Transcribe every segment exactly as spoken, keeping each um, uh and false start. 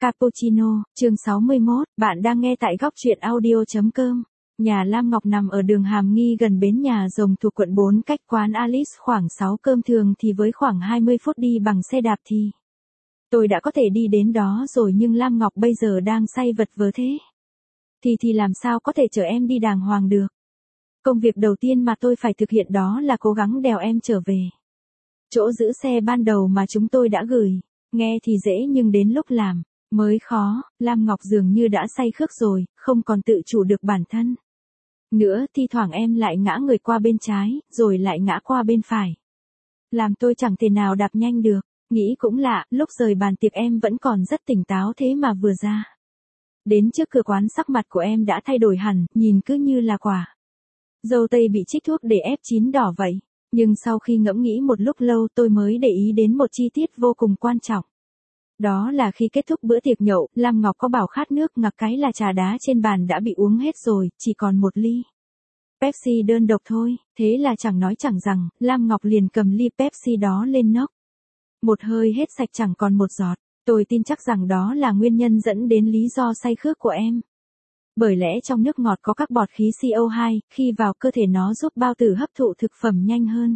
Cappuccino, chương sáu mươi mốt, bạn đang nghe tại góc truyện audio.com. Nhà Lam Ngọc nằm ở đường Hàm Nghi gần bến nhà Rồng thuộc quận bốn, cách quán Alice khoảng sáu cơm thường thì với khoảng hai mươi phút đi bằng xe đạp thì. Tôi đã có thể đi đến đó rồi nhưng Lam Ngọc bây giờ đang say vật vờ thế. Thì thì làm sao có thể chở em đi đàng hoàng được. Công việc đầu tiên mà tôi phải thực hiện đó là cố gắng đèo em trở về. Chỗ giữ xe ban đầu mà chúng tôi đã gửi, nghe thì dễ nhưng đến lúc làm mới khó. Lam Ngọc dường như đã say khước rồi, không còn tự chủ được bản thân. Nữa thi thoảng em lại ngã người qua bên trái, rồi lại ngã qua bên phải. Làm tôi chẳng thể nào đạp nhanh được, nghĩ cũng lạ, lúc rời bàn tiệc em vẫn còn rất tỉnh táo thế mà vừa ra. Đến trước cửa quán sắc mặt của em đã thay đổi hẳn, nhìn cứ như là quả dâu tây bị trích thuốc để ép chín đỏ vậy. Nhưng sau khi ngẫm nghĩ một lúc lâu tôi mới để ý đến một chi tiết vô cùng quan trọng. Đó là khi kết thúc bữa tiệc nhậu, Lam Ngọc có bảo khát nước, ngặc cái là trà đá trên bàn đã bị uống hết rồi, chỉ còn một ly Pepsi đơn độc thôi. Thế là chẳng nói chẳng rằng, Lam Ngọc liền cầm ly Pepsi đó lên nốc. Một hơi hết sạch chẳng còn một giọt. Tôi tin chắc rằng đó là nguyên nhân dẫn đến lý do say khước của em. Bởi lẽ trong nước ngọt có các bọt khí xê o hai, khi vào cơ thể nó giúp bao tử hấp thụ thực phẩm nhanh hơn.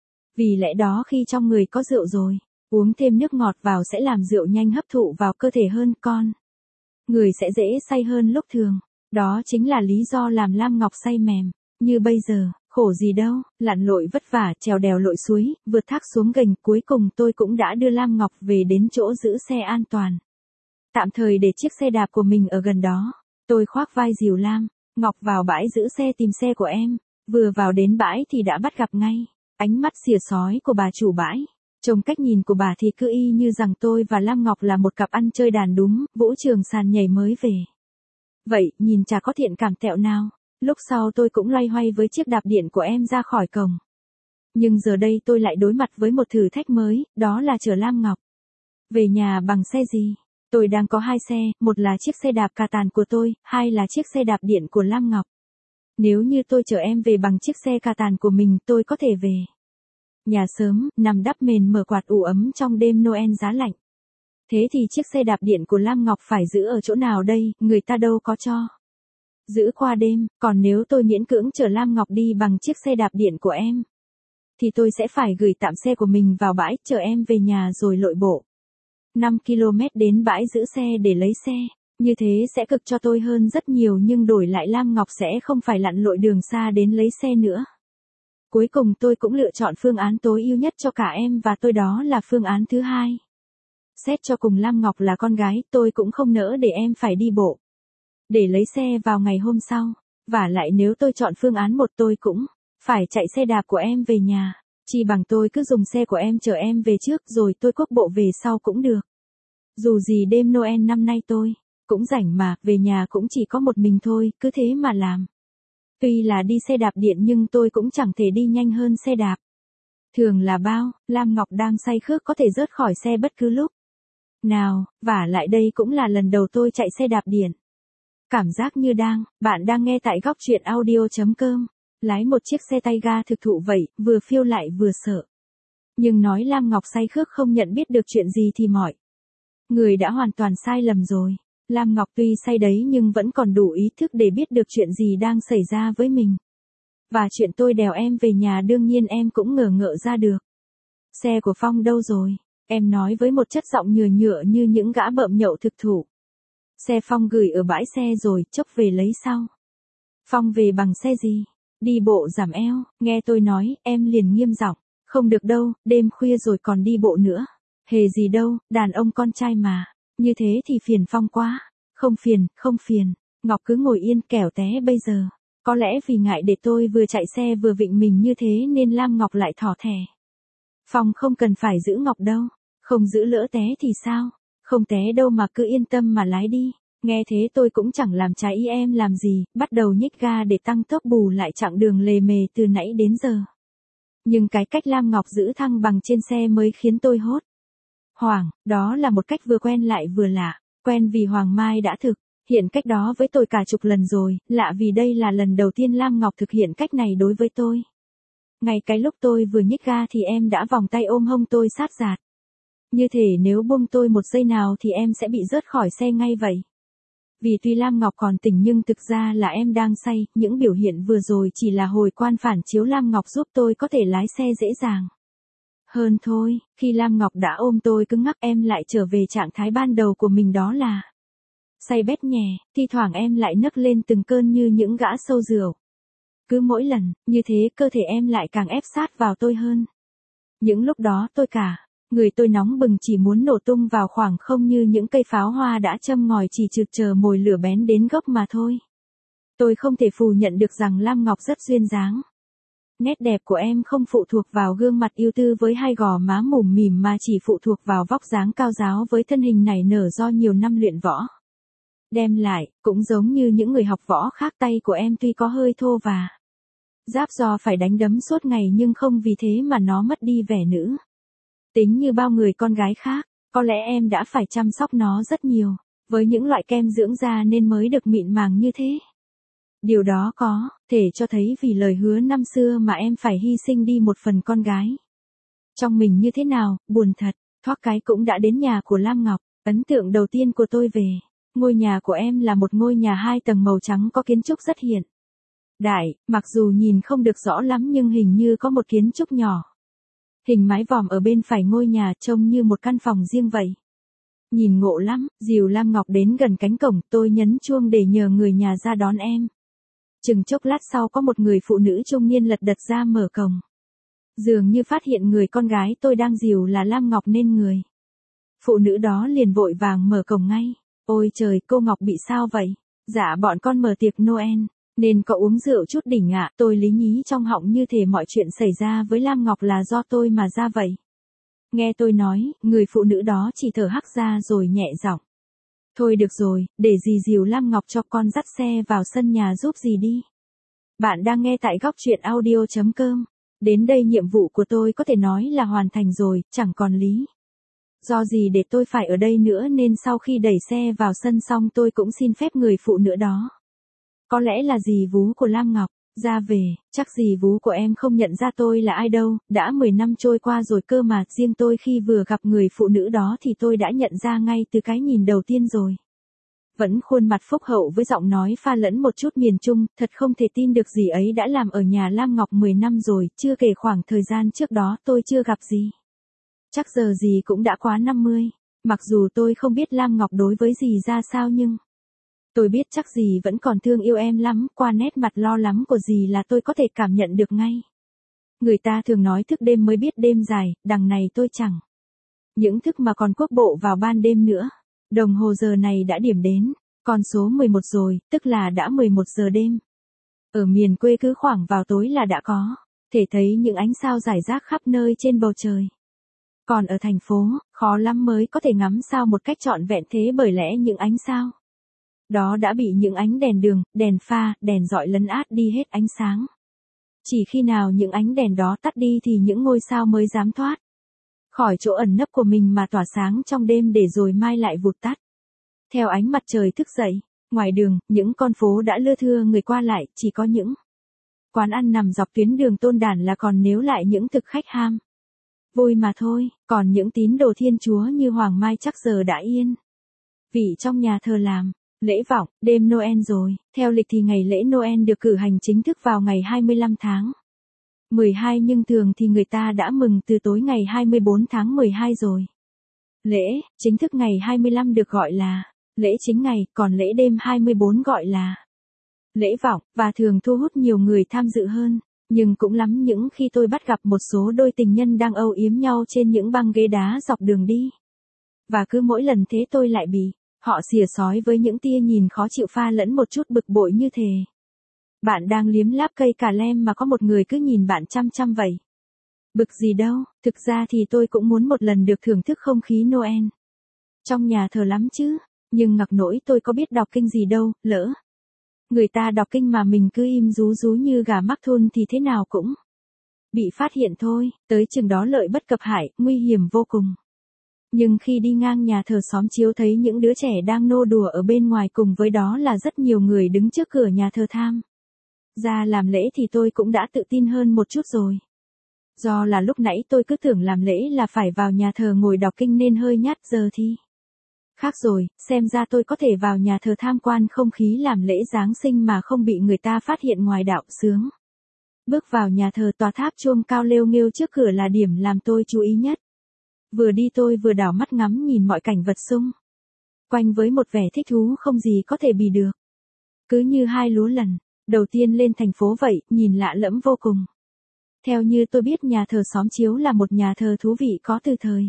Vì lẽ đó khi trong người có rượu rồi, uống thêm nước ngọt vào sẽ làm rượu nhanh hấp thụ vào cơ thể hơn, con người sẽ dễ say hơn lúc thường. Đó chính là lý do làm Lam Ngọc say mềm. Như bây giờ, khổ gì đâu, lặn lội vất vả, trèo đèo lội suối, vượt thác xuống gành, cuối cùng tôi cũng đã đưa Lam Ngọc về đến chỗ giữ xe an toàn. Tạm thời để chiếc xe đạp của mình ở gần đó. Tôi khoác vai dìu Lam Ngọc vào bãi giữ xe tìm xe của em. Vừa vào đến bãi thì đã bắt gặp ngay ánh mắt xỉa xói của bà chủ bãi. Trông cách nhìn của bà thì cứ y như rằng tôi và Lam Ngọc là một cặp ăn chơi đàn đúng, vũ trường sàn nhảy mới về. Vậy, nhìn chả có thiện cảm tẹo nào. Lúc sau tôi cũng loay hoay với chiếc đạp điện của em ra khỏi cổng. Nhưng giờ đây tôi lại đối mặt với một thử thách mới, đó là chở Lam Ngọc về nhà bằng xe gì. Tôi đang có hai xe, một là chiếc xe đạp cà tàn của tôi, hai là chiếc xe đạp điện của Lam Ngọc. Nếu như tôi chở em về bằng chiếc xe cà tàn của mình, tôi có thể về nhà sớm, nằm đắp mền mở quạt ủ ấm trong đêm Noel giá lạnh. Thế thì chiếc xe đạp điện của Lam Ngọc phải giữ ở chỗ nào đây, người ta đâu có cho giữ qua đêm. Còn nếu tôi miễn cưỡng chở Lam Ngọc đi bằng chiếc xe đạp điện của em, thì tôi sẽ phải gửi tạm xe của mình vào bãi, chở em về nhà rồi lội bộ năm ki lô mét đến bãi giữ xe để lấy xe. Như thế sẽ cực cho tôi hơn rất nhiều nhưng đổi lại Lam Ngọc sẽ không phải lặn lội đường xa đến lấy xe nữa. Cuối cùng tôi cũng lựa chọn phương án tối ưu nhất cho cả em và tôi, đó là phương án thứ hai. Xét cho cùng Lam Ngọc là con gái, tôi cũng không nỡ để em phải đi bộ để lấy xe vào ngày hôm sau. Vả lại nếu tôi chọn phương án một tôi cũng phải chạy xe đạp của em về nhà. Chỉ bằng tôi cứ dùng xe của em chở em về trước rồi tôi cuốc bộ về sau cũng được. Dù gì đêm Noel năm nay tôi cũng rảnh mà, về nhà cũng chỉ có một mình thôi, cứ thế mà làm. Tuy là đi xe đạp điện nhưng tôi cũng chẳng thể đi nhanh hơn xe đạp thường là bao. Lam Ngọc đang say khước có thể rớt khỏi xe bất cứ lúc nào, vả lại đây cũng là lần đầu tôi chạy xe đạp điện. Cảm giác như đang, bạn đang nghe tại góc truyện audio.com. Lái một chiếc xe tay ga thực thụ vậy, vừa phiêu lại vừa sợ. Nhưng nói Lam Ngọc say khước không nhận biết được chuyện gì thì mọi người đã hoàn toàn sai lầm rồi. Lam Ngọc tuy say đấy nhưng vẫn còn đủ ý thức để biết được chuyện gì đang xảy ra với mình. Và chuyện tôi đèo em về nhà đương nhiên em cũng ngờ ngợ ra được. Xe của Phong đâu rồi? Em nói với một chất giọng nhựa nhựa như những gã bợm nhậu thực thụ. Xe Phong gửi ở bãi xe rồi, chốc về lấy sau. Phong về bằng xe gì? Đi bộ giảm eo. Nghe tôi nói, em liền nghiêm giọng. Không được đâu, đêm khuya rồi còn đi bộ nữa. Hề gì đâu, đàn ông con trai mà. Như thế thì phiền Phong quá. Không phiền, không phiền. Ngọc cứ ngồi yên kẻo té bây giờ. Có lẽ vì ngại để tôi vừa chạy xe vừa vịnh mình như thế nên Lam Ngọc lại thỏ thẻ. Phong không cần phải giữ Ngọc đâu. Không giữ lỡ té thì sao? Không té đâu mà cứ yên tâm mà lái đi. Nghe thế tôi cũng chẳng làm trái ý em làm gì, bắt đầu nhích ga để tăng tốc bù lại chặng đường lề mề từ nãy đến giờ. Nhưng cái cách Lam Ngọc giữ thăng bằng trên xe mới khiến tôi hốt hoảng. Đó là một cách vừa quen lại vừa lạ. Quen vì Hoàng Mai đã thực hiện cách đó với tôi cả chục lần rồi, lạ vì đây là lần đầu tiên Lam Ngọc thực hiện cách này đối với tôi. Ngay cái lúc tôi vừa nhích ga thì em đã vòng tay ôm hông tôi sát giạt. Như thể nếu buông tôi một giây nào thì em sẽ bị rớt khỏi xe ngay vậy. Vì tuy Lam Ngọc còn tỉnh nhưng thực ra là em đang say, những biểu hiện vừa rồi chỉ là hồi quan phản chiếu Lam Ngọc giúp tôi có thể lái xe dễ dàng. Hơn thôi, khi Lam Ngọc đã ôm tôi cứng ngắc em lại trở về trạng thái ban đầu của mình, đó là say bét nhè, thi thoảng em lại nấc lên từng cơn như những gã sâu rượu. Cứ mỗi lần, như thế cơ thể em lại càng ép sát vào tôi hơn. Những lúc đó tôi cả, người tôi nóng bừng chỉ muốn nổ tung vào khoảng không như những cây pháo hoa đã châm ngòi chỉ trực chờ mồi lửa bén đến gốc mà thôi. Tôi không thể phủ nhận được rằng Lam Ngọc rất duyên dáng. Nét đẹp của em không phụ thuộc vào gương mặt ưu tư với hai gò má mủm mỉm mà chỉ phụ thuộc vào vóc dáng cao ráo với thân hình nảy nở do nhiều năm luyện võ. Đem lại, cũng giống như những người học võ khác, tay của em tuy có hơi thô và giáp do phải đánh đấm suốt ngày nhưng không vì thế mà nó mất đi vẻ nữ tính như bao người con gái khác. Có lẽ em đã phải chăm sóc nó rất nhiều, với những loại kem dưỡng da nên mới được mịn màng như thế. Điều đó có thể cho thấy vì lời hứa năm xưa mà em phải hy sinh đi một phần con gái trong mình như thế nào. Buồn thật, thoát cái cũng đã đến nhà của Lam Ngọc. Ấn tượng đầu tiên của tôi về ngôi nhà của em là một ngôi nhà hai tầng màu trắng có kiến trúc rất hiện đại, mặc dù nhìn không được rõ lắm nhưng hình như có một kiến trúc nhỏ hình mái vòm ở bên phải ngôi nhà, trông như một căn phòng riêng vậy. Nhìn ngộ lắm. Dìu Lam Ngọc đến gần cánh cổng, tôi nhấn chuông để nhờ người nhà ra đón em. Chừng chốc lát sau có một người phụ nữ trung niên lật đật ra mở cổng. Dường như phát hiện người con gái tôi đang dìu là Lam Ngọc nên người phụ nữ đó liền vội vàng mở cổng ngay. Ôi trời, cô Ngọc bị sao vậy? Dạ bọn con mở tiệc Noel, nên có uống rượu chút đỉnh ạ. Tôi lý nhí trong họng như thể mọi chuyện xảy ra với Lam Ngọc là do tôi mà ra vậy. Nghe tôi nói, người phụ nữ đó chỉ thở hắt ra rồi nhẹ giọng. Thôi được rồi, để dì dìu Lam Ngọc cho con dắt xe vào sân nhà giúp dì đi. Bạn đang nghe tại góc truyện audio chấm com. Đến đây nhiệm vụ của tôi có thể nói là hoàn thành rồi, chẳng còn lý do gì để tôi phải ở đây nữa nên sau khi đẩy xe vào sân xong tôi cũng xin phép người phụ nữ đó. Có lẽ là dì vú của Lam Ngọc, ra về, chắc dì vú của em không nhận ra tôi là ai đâu, đã mười năm trôi qua rồi cơ mà, riêng tôi khi vừa gặp người phụ nữ đó thì tôi đã nhận ra ngay từ cái nhìn đầu tiên rồi. Vẫn khuôn mặt phúc hậu với giọng nói pha lẫn một chút miền Trung, thật không thể tin được dì ấy đã làm ở nhà Lam Ngọc mười năm rồi, chưa kể khoảng thời gian trước đó tôi chưa gặp dì. Chắc giờ dì cũng đã quá năm mươi, mặc dù tôi không biết Lam Ngọc đối với dì ra sao nhưng tôi biết chắc dì vẫn còn thương yêu em lắm, qua nét mặt lo lắng của dì là tôi có thể cảm nhận được ngay. Người ta thường nói thức đêm mới biết đêm dài, đằng này tôi chẳng những thức mà còn quốc bộ vào ban đêm nữa. Đồng hồ giờ này đã điểm đến, con số mười một rồi, tức là đã mười một giờ đêm. Ở miền quê cứ khoảng vào tối là đã có thể thấy những ánh sao rải rác khắp nơi trên bầu trời. Còn ở thành phố, khó lắm mới có thể ngắm sao một cách trọn vẹn thế bởi lẽ những ánh sao đó đã bị những ánh đèn đường, đèn pha, đèn dọi lấn át đi hết ánh sáng. Chỉ khi nào những ánh đèn đó tắt đi thì những ngôi sao mới dám thoát khỏi chỗ ẩn nấp của mình mà tỏa sáng trong đêm để rồi mai lại vụt tắt theo ánh mặt trời thức dậy. Ngoài đường, những con phố đã lưa thưa người qua lại, chỉ có những quán ăn nằm dọc tuyến đường Tôn Đản là còn níu lại những thực khách ham vui mà thôi, còn những tín đồ Thiên Chúa như Hoàng Mai chắc giờ đã yên vị trong nhà thờ làm lễ vọng. Đêm Noel rồi, theo lịch thì ngày lễ Noel được cử hành chính thức vào ngày hai mươi lăm tháng mười hai nhưng thường thì người ta đã mừng từ tối ngày hai mươi bốn tháng mười hai rồi. Lễ chính thức ngày hai mươi lăm được gọi là lễ chính ngày, còn lễ đêm hai mươi bốn gọi là lễ vọng, và thường thu hút nhiều người tham dự hơn. Nhưng cũng lắm những khi tôi bắt gặp một số đôi tình nhân đang âu yếm nhau trên những băng ghế đá dọc đường đi. Và cứ mỗi lần thế tôi lại bị họ xỉa xói với những tia nhìn khó chịu pha lẫn một chút bực bội như thế. Bạn đang liếm láp cây cà lem mà có một người cứ nhìn bạn chăm chăm vậy. Bực gì đâu, thực ra thì tôi cũng muốn một lần được thưởng thức không khí Noel trong nhà thờ lắm chứ, nhưng ngặc nỗi tôi có biết đọc kinh gì đâu, lỡ người ta đọc kinh mà mình cứ im rú rú như gà mắc thun thì thế nào cũng bị phát hiện thôi, tới chừng đó lợi bất cập hại, nguy hiểm vô cùng. Nhưng khi đi ngang nhà thờ xóm chiếu thấy những đứa trẻ đang nô đùa ở bên ngoài cùng với đó là rất nhiều người đứng trước cửa nhà thờ tham gia làm lễ thì tôi cũng đã tự tin hơn một chút rồi. Do là lúc nãy tôi cứ tưởng làm lễ là phải vào nhà thờ ngồi đọc kinh nên hơi nhát, giờ thì khác rồi, xem ra tôi có thể vào nhà thờ tham quan không khí làm lễ Giáng sinh mà không bị người ta phát hiện ngoài đạo, sướng. Bước vào nhà thờ, tòa tháp chuông cao lêu nghêu trước cửa là điểm làm tôi chú ý nhất. Vừa đi tôi vừa đảo mắt ngắm nhìn mọi cảnh vật xung quanh với một vẻ thích thú không gì có thể bì được. Cứ như hai lúa lần đầu tiên lên thành phố vậy, nhìn lạ lẫm vô cùng. Theo như tôi biết, nhà thờ Xóm Chiếu là một nhà thờ thú vị có từ thời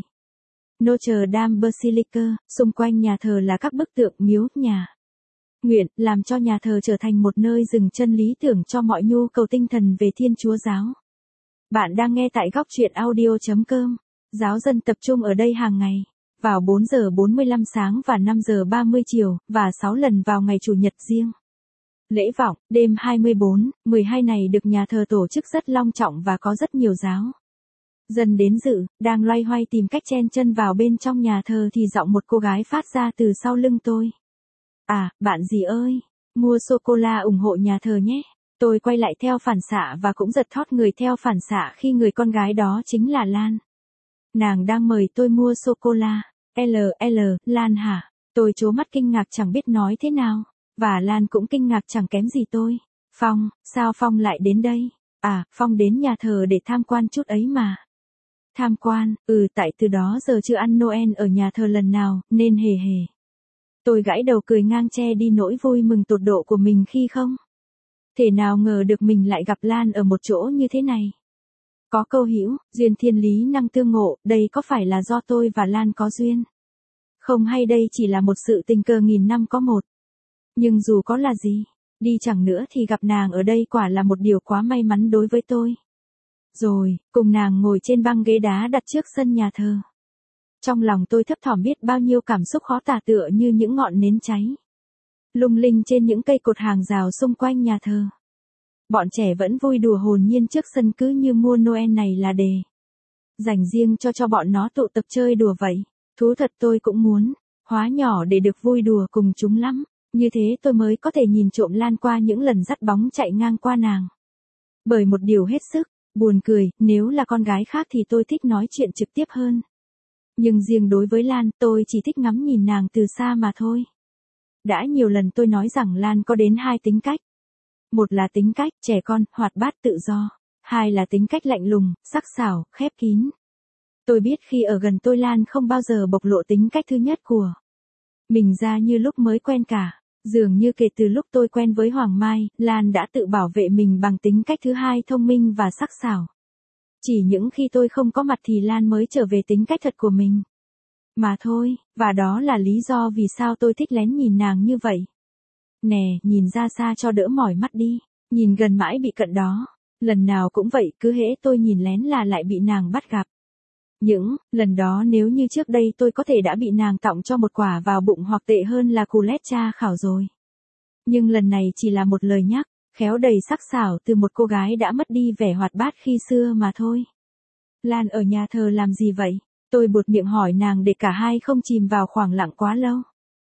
Notre Dame Basilica, xung quanh nhà thờ là các bức tượng, miếu, nhà nguyện, làm cho nhà thờ trở thành một nơi dừng chân lý tưởng cho mọi nhu cầu tinh thần về Thiên Chúa giáo. Bạn đang nghe tại góc truyện audio chấm com. Giáo dân tập trung ở đây hàng ngày, vào bốn giờ bốn mươi lăm sáng và năm giờ ba mươi chiều, và sáu lần vào ngày Chủ nhật riêng. Lễ vọng, đêm hai mươi bốn, mười hai này được nhà thờ tổ chức rất long trọng và có rất nhiều giáo dân đến dự. Đang loay hoay tìm cách chen chân vào bên trong nhà thờ thì giọng một cô gái phát ra từ sau lưng tôi. À, bạn gì ơi, mua sô-cô-la ủng hộ nhà thờ nhé. Tôi quay lại theo phản xạ và cũng giật thót người theo phản xạ khi người con gái đó chính là Lan. Nàng đang mời tôi mua sô-cô-la. L L, Lan hả? Tôi trố mắt kinh ngạc chẳng biết nói thế nào. Và Lan cũng kinh ngạc chẳng kém gì tôi. Phong, sao Phong lại đến đây? À, Phong đến nhà thờ để tham quan chút ấy mà. Tham quan, ừ tại từ đó giờ chưa ăn Noel ở nhà thờ lần nào, nên hề hề. Tôi gãi đầu cười ngang che đi nỗi vui mừng tột độ của mình khi không thể nào ngờ được mình lại gặp Lan ở một chỗ như thế này. Có câu hữu, duyên thiên lý năng tương ngộ, đây có phải là do tôi và Lan có duyên không, hay đây chỉ là một sự tình cờ nghìn năm có một. Nhưng dù có là gì đi chẳng nữa thì gặp nàng ở đây quả là một điều quá may mắn đối với tôi. Rồi, cùng nàng ngồi trên băng ghế đá đặt trước sân nhà thờ. Trong lòng tôi thấp thỏm biết bao nhiêu cảm xúc khó tả, tựa như những ngọn nến cháy lung linh trên những cây cột hàng rào xung quanh nhà thờ. Bọn trẻ vẫn vui đùa hồn nhiên trước sân, cứ như mua Noel này là đề dành riêng cho cho bọn nó tụ tập chơi đùa vậy. Thú thật, tôi cũng muốn hóa nhỏ để được vui đùa cùng chúng lắm. Như thế tôi mới có thể nhìn trộm Lan qua những lần dắt bóng chạy ngang qua nàng. Bởi một điều hết sức buồn cười, nếu là con gái khác thì tôi thích nói chuyện trực tiếp hơn. Nhưng riêng đối với Lan, tôi chỉ thích ngắm nhìn nàng từ xa mà thôi. Đã nhiều lần tôi nói rằng Lan có đến hai tính cách. Một là tính cách trẻ con, hoạt bát tự do. Hai là tính cách lạnh lùng, sắc sảo, khép kín. Tôi biết khi ở gần tôi, Lan không bao giờ bộc lộ tính cách thứ nhất của mình ra như lúc mới quen cả. Dường như kể từ lúc tôi quen với Hoàng Mai, Lan đã tự bảo vệ mình bằng tính cách thứ hai, thông minh và sắc sảo. Chỉ những khi tôi không có mặt thì Lan mới trở về tính cách thật của mình mà thôi, và đó là lý do vì sao tôi thích lén nhìn nàng như vậy. Nè, nhìn ra xa cho đỡ mỏi mắt đi, nhìn gần mãi bị cận đó. Lần nào cũng vậy, cứ hễ tôi nhìn lén là lại bị nàng bắt gặp. Những lần đó nếu như trước đây tôi có thể đã bị nàng tọng cho một quả vào bụng, hoặc tệ hơn là cù lét tra khảo rồi. Nhưng lần này chỉ là một lời nhắc khéo đầy sắc sảo từ một cô gái đã mất đi vẻ hoạt bát khi xưa mà thôi. Lan ở nhà thờ làm gì vậy? Tôi buột miệng hỏi nàng để cả hai không chìm vào khoảng lặng quá lâu.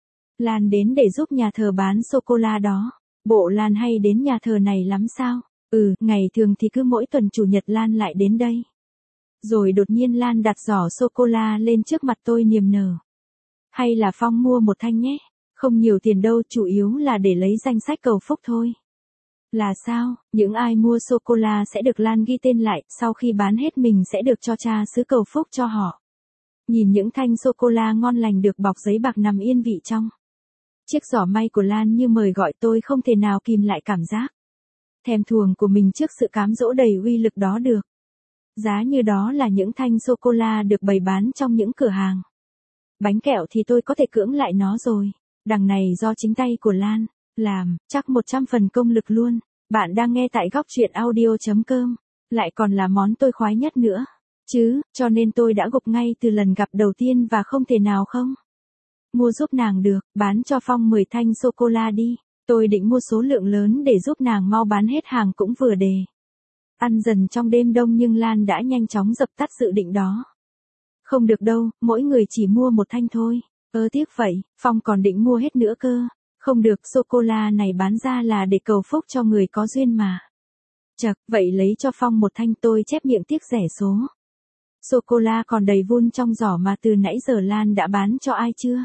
Lan đến để giúp nhà thờ bán sô-cô-la đó. Bộ Lan hay đến nhà thờ này lắm sao? Ừ, ngày thường thì cứ mỗi tuần Chủ nhật Lan lại đến đây. Rồi đột nhiên Lan đặt giỏ sô-cô-la lên trước mặt tôi niềm nở. Hay là Phong mua một thanh nhé? Không nhiều tiền đâu, chủ yếu là để lấy danh sách cầu phúc thôi. Là sao? Những ai mua sô-cô-la sẽ được Lan ghi tên lại, sau khi bán hết mình sẽ được cho cha xứ cầu phúc cho họ. Nhìn những thanh sô-cô-la ngon lành được bọc giấy bạc nằm yên vị trong chiếc giỏ may của Lan như mời gọi, tôi không thể nào kìm lại cảm giác thèm thuồng của mình trước sự cám dỗ đầy uy lực đó được. Giá như đó là những thanh sô-cô-la được bày bán trong những cửa hàng bánh kẹo thì tôi có thể cưỡng lại nó rồi. Đằng này do chính tay của Lan làm, chắc một trăm phần công lực luôn. Bạn đang nghe tại góc truyện audio chấm com. Lại còn là món tôi khoái nhất nữa chứ, cho nên tôi đã gục ngay từ lần gặp đầu tiên và không thể nào không mua giúp nàng được. Bán cho Phong mười thanh sô-cô-la đi. Tôi định mua số lượng lớn để giúp nàng mau bán hết hàng cũng vừa đề ăn dần trong đêm đông, nhưng Lan đã nhanh chóng dập tắt dự định đó. Không được đâu, mỗi người chỉ mua một thanh thôi. Ơ tiếc vậy, Phong còn định mua hết nữa cơ. Không được, sô-cô-la này bán ra là để cầu phúc cho người có duyên mà. Chậc, vậy lấy cho Phong một thanh, tôi chép miệng tiếc rẻ số. Sô-cô-la còn đầy vun trong giỏ mà từ nãy giờ Lan đã bán cho ai chưa?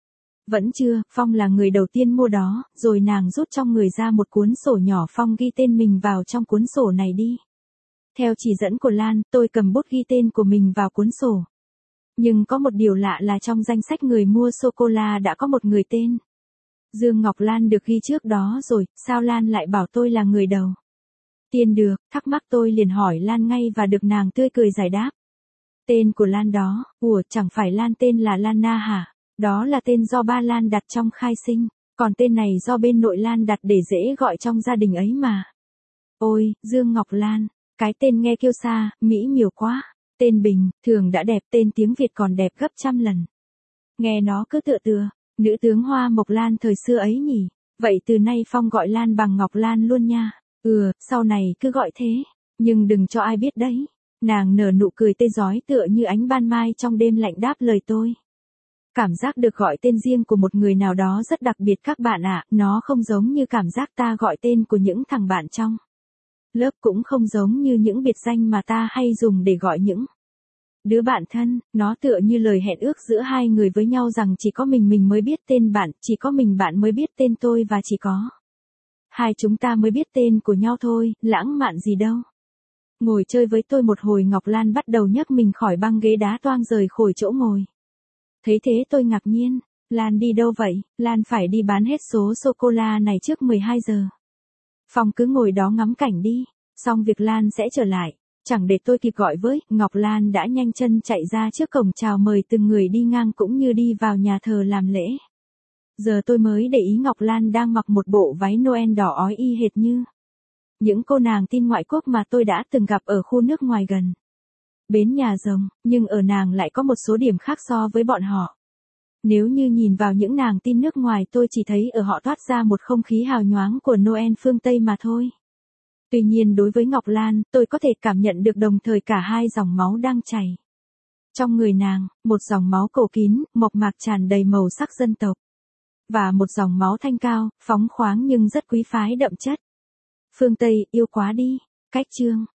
Vẫn chưa, Phong là người đầu tiên mua đó, rồi nàng rút trong người ra một cuốn sổ nhỏ. Phong ghi tên mình vào trong cuốn sổ này đi. Theo chỉ dẫn của Lan, tôi cầm bút ghi tên của mình vào cuốn sổ. Nhưng có một điều lạ là trong danh sách người mua sô-cô-la đã có một người tên Dương Ngọc Lan được ghi trước đó rồi, sao Lan lại bảo tôi là người đầu tiên được? Thắc mắc tôi liền hỏi Lan ngay và được nàng tươi cười giải đáp. Tên của Lan đó, ủa chẳng phải Lan tên là Lan Na hả? Đó là tên do ba Lan đặt trong khai sinh, còn tên này do bên nội Lan đặt để dễ gọi trong gia đình ấy mà. Ôi, Dương Ngọc Lan, cái tên nghe kiêu sa, mỹ miều quá. Tên bình, thường đã đẹp, tên tiếng Việt còn đẹp gấp trăm lần. Nghe nó cứ tựa tựa, nữ tướng Hoa Mộc Lan thời xưa ấy nhỉ. Vậy từ nay Phong gọi Lan bằng Ngọc Lan luôn nha. Ừ, sau này cứ gọi thế, nhưng đừng cho ai biết đấy. Nàng nở nụ cười tê rói tựa như ánh ban mai trong đêm lạnh đáp lời tôi. Cảm giác được gọi tên riêng của một người nào đó rất đặc biệt các bạn ạ, nó không giống như cảm giác ta gọi tên của những thằng bạn trong lớp, cũng không giống như những biệt danh mà ta hay dùng để gọi những đứa bạn thân. Nó tựa như lời hẹn ước giữa hai người với nhau rằng chỉ có mình mình mới biết tên bạn, chỉ có mình bạn mới biết tên tôi và chỉ có hai chúng ta mới biết tên của nhau thôi, lãng mạn gì đâu. Ngồi chơi với tôi một hồi Ngọc Lan bắt đầu nhấc mình khỏi băng ghế đá toang rời khỏi chỗ ngồi. Thấy thế tôi ngạc nhiên, Lan đi đâu vậy? Lan phải đi bán hết số sô-cô-la này trước mười hai giờ. Phong cứ ngồi đó ngắm cảnh đi, xong việc Lan sẽ trở lại. Chẳng để tôi kịp gọi với, Ngọc Lan đã nhanh chân chạy ra trước cổng chào mời từng người đi ngang cũng như đi vào nhà thờ làm lễ. Giờ tôi mới để ý Ngọc Lan đang mặc một bộ váy Noel đỏ ói y hệt như những cô nàng tin ngoại quốc mà tôi đã từng gặp ở khu nước ngoài gần bến nhà rồng, nhưng ở nàng lại có một số điểm khác so với bọn họ. Nếu như nhìn vào những nàng tin nước ngoài, tôi chỉ thấy ở họ toát ra một không khí hào nhoáng của Noel phương Tây mà thôi. Tuy nhiên đối với Ngọc Lan, tôi có thể cảm nhận được đồng thời cả hai dòng máu đang chảy trong người nàng, một dòng máu cổ kín, mộc mạc tràn đầy màu sắc dân tộc, và một dòng máu thanh cao, phóng khoáng nhưng rất quý phái đậm chất phương Tây. Yêu quá đi. Cách chương